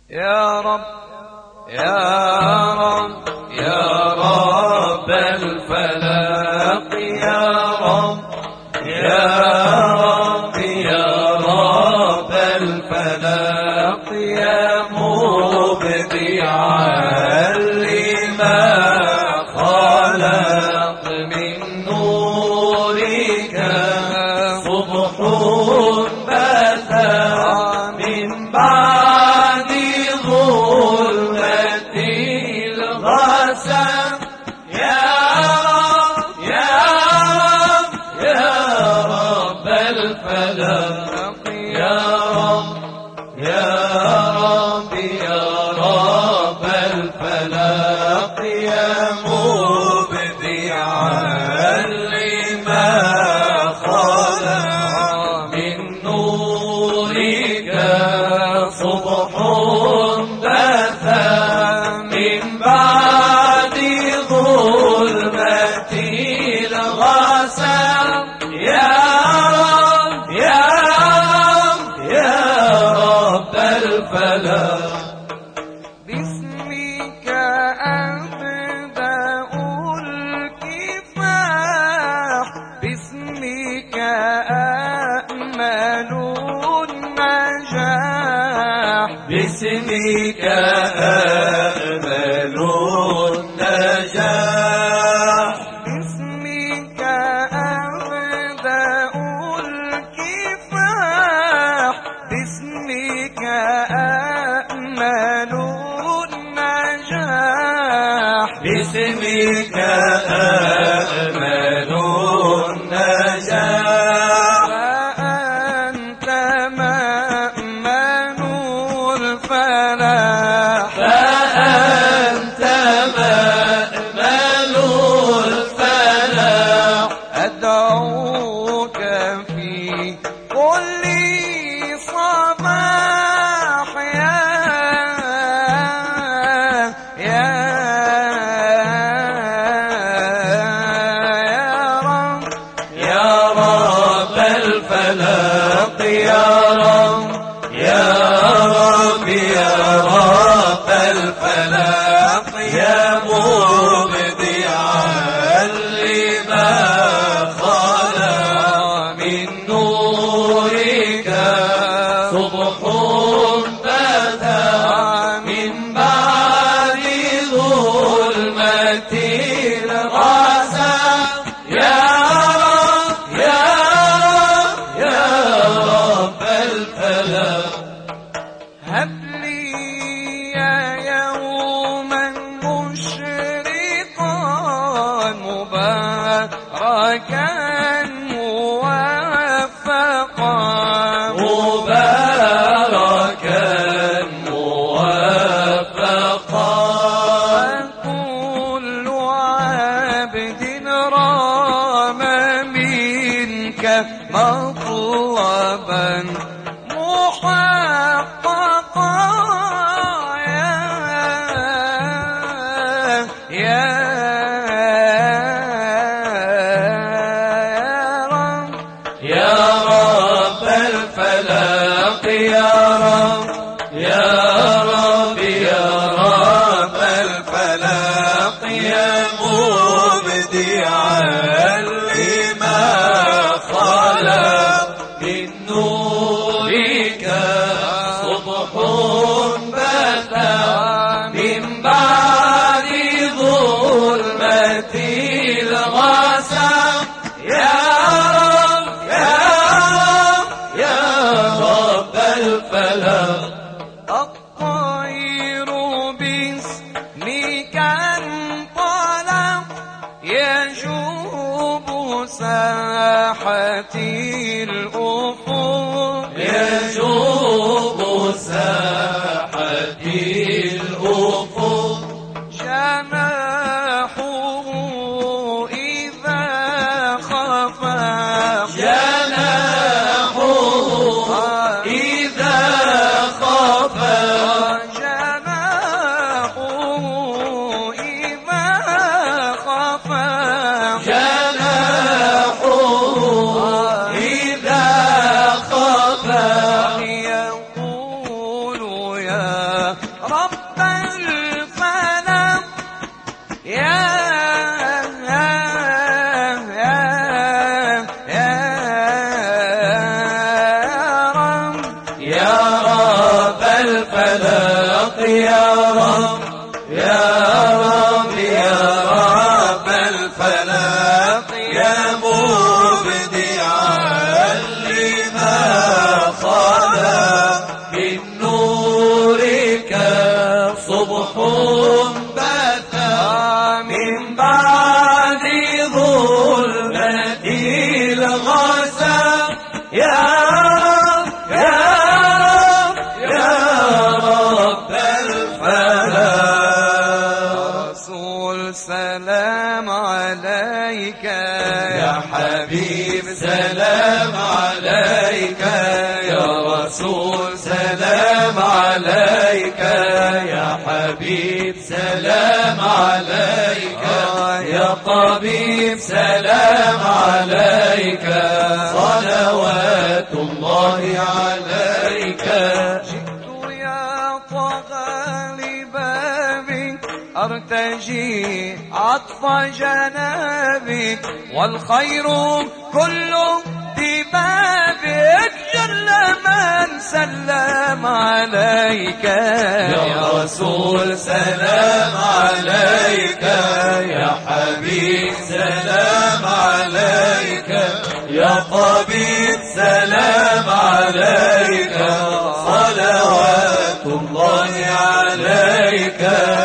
يا رب يا رب يا رب الفلق يا رب يا رب يا رب الفلق يا مبدعا لما خلق من نورك صبح بدا من بعد ظلمة الغسق يا رب يا رب يا رب الفلق يا رب يا رب يا رب الفلق يا مبدعا لما خلق من نورك صبح بدا من بعد ظلمة الغسق يا رب يا رب يا رب الفلق باسمك أبدأ الكفاح باسمك أأمل النجاح باسمك أأمل النجاح باسمك أبدأ الكفاح باسمك أأمل النجاح باسمك أأمل النجاح فأنت مأمن الفلاح فأنت مأمن الفلاح أدعوك في كل صباح يا رب الفلق يا رب يا رب يا رب الفلق يا مبدعا لما خلق من نورك صبح بدا من بعد ظلمة الغسق يا رب يا رب يا رب الفلق هب لي يوما مشرقا مباركا موفقا مباركا موفقا كل عبد رام منك مطلبا محققا يا رب الفلق يا رب الفلق يا رب يا رب يا رب الفلق يا مبدعا لما خلا من نورك صبح بثى من بعد ظلمة الغسى يا سلام عليك يا حبيب سلام عليك يا رسول سلام عليك يا حبيب سلام عليك يا طبيب سلام عليك صلوات الله عليك جئت يا طه لبابك أرتجي عطف جنابك والخير كله ببابك جل من سلم عليك يا رسول سلام عليك يا حبيب سلام عليك يا طبيب سلام عليك صلوات الله عليك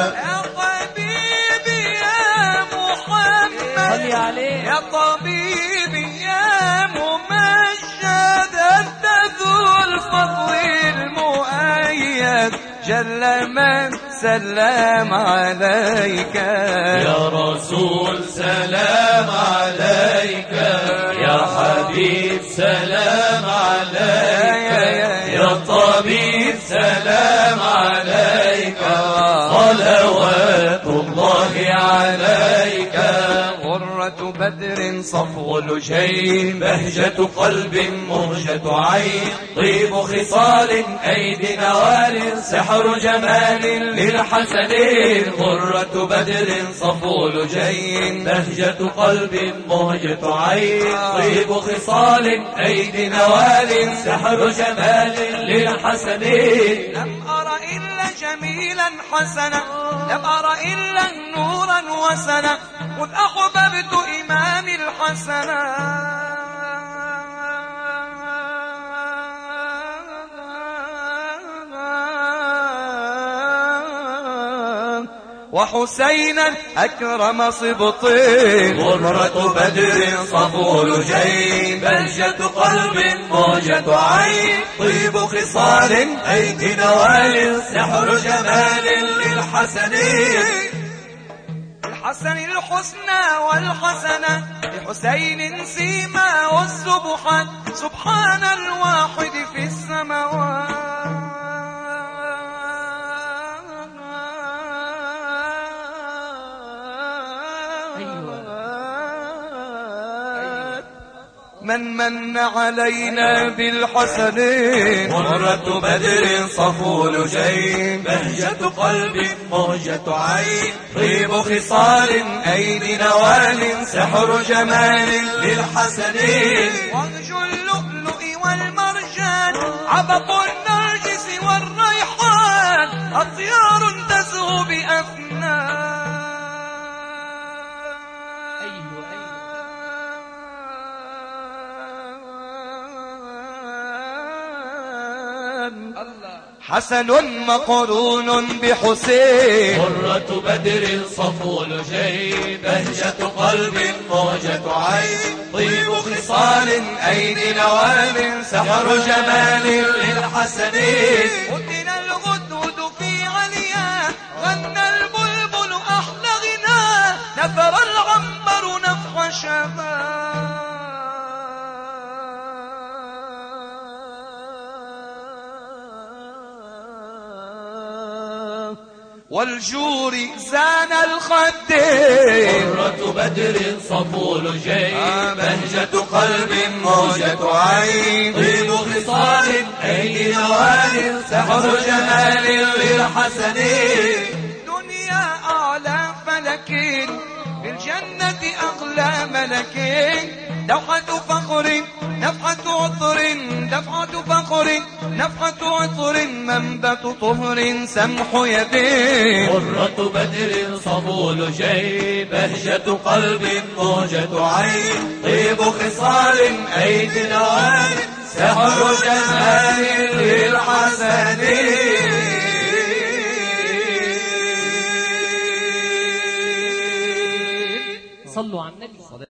يا طبيبي يا ممجد أنت ذو الفضل المؤيد جل من سلم عليك يا رسول سلام عليك يا حبيب سلام عليك يا طبيب سلام عليك صلوات الله عليك غرة بدر صفو لجين بهجة قلب مهجة عين طيب خصال أيدي نوال سحر جمال للحسنين غرة بدر صفو لجين بهجة قلب مهجة عين طيب خصال أيدي نوال سحر جمال للحسنين لم أر إلا جميلا حسنا لم أر إلا نورا وسنا قد أحببت إمام الحسنا وحسينا أكرم سبطين غرة بدر صفو لجين بهجة قلب موجة عين طيب خصال أيدي نوال سحر جمال للحسنين الحسن الحسنى والحسنة لحسين سيما والسبحات سبحان الواحد في السماوات من علينا بالحسنين غرة بدر صفو لجين بهجة قلب مهجة عين طيب خصال أيدي نوال سحر جمال للحسنين وانج اللؤلؤ والمرجان عبق النرجس والريحان أطيار تزهو بأفنان حسن مقرون بحسين غرة بدر صفو لجين بهجة قلب موجة عين طيب خصال أيدي نوال سحر جمال للحسنين قتل الغدود في عليا غنى البلبل أحلى غنى نفر العنبر نفح شباب والجور زان الخدين حرة بدر صفو لجين بهجة قلب موجة عين طيب خصال أيدي نوال سحر جمال للحسنين دنيا أعلى فلكين في الجنة أغلى ملكين دوحة فخر نفحة عطر دفعة فخر نفحة عطر منبت طهر سمح يدين حرة بدر صفو لجين بهجة قلب موجة عين طيب خصال أيدي نوال سحر جمال للحسنين صلوا على النبي.